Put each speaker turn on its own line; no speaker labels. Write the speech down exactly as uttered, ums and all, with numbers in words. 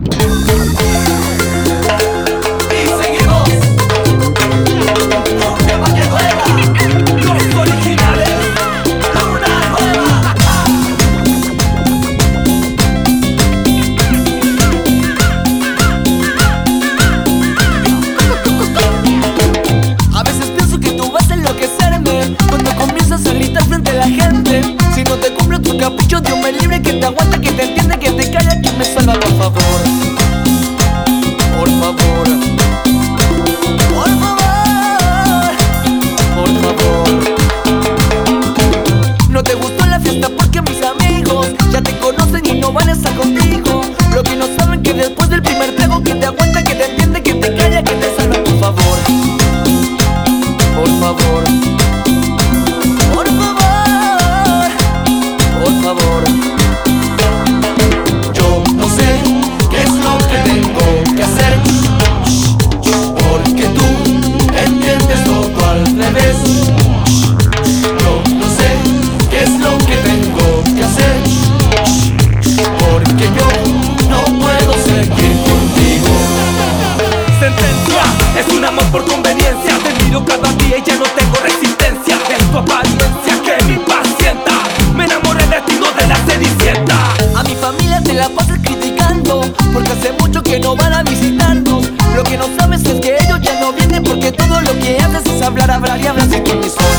Si no te cumplo tus caprichos, Dios me libre, que te aguanta, que te entiende, que te calla, que me salva, por favor. Por favor. Por favor. Por favor. No te gustó la fiesta porque mis amigos ya te conocen y no van a estar contigo. Lo que no saben que después del primer trago, que te aguanta, que te entiende, que te calla, que te salva, por favor. Por favor. Por favor. Yo no sé qué es lo que tengo que hacer, porque tú entiendes todo al revés. Yo no sé qué es lo que tengo que hacer, porque yo no puedo seguir contigo.
Sentencia, es un amor por conveniencia. Te miro cada día y ya no tengo resistencia. Es tu apariencia que me impacienta. Me enamoré de ti, no de la cenicienta.
A mi familia te la pasas criticando, porque hace mucho que no van a visitarnos. Lo que no sabes es que ellos ya no vienen, porque todo lo que haces es hablar, hablar y hablar sin tu mis